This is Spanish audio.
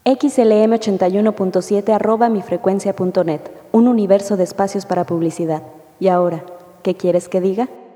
xlm81.7 @mifrecuencia.net, un universo de espacios para publicidad. ¿Y ahora, qué quieres que diga?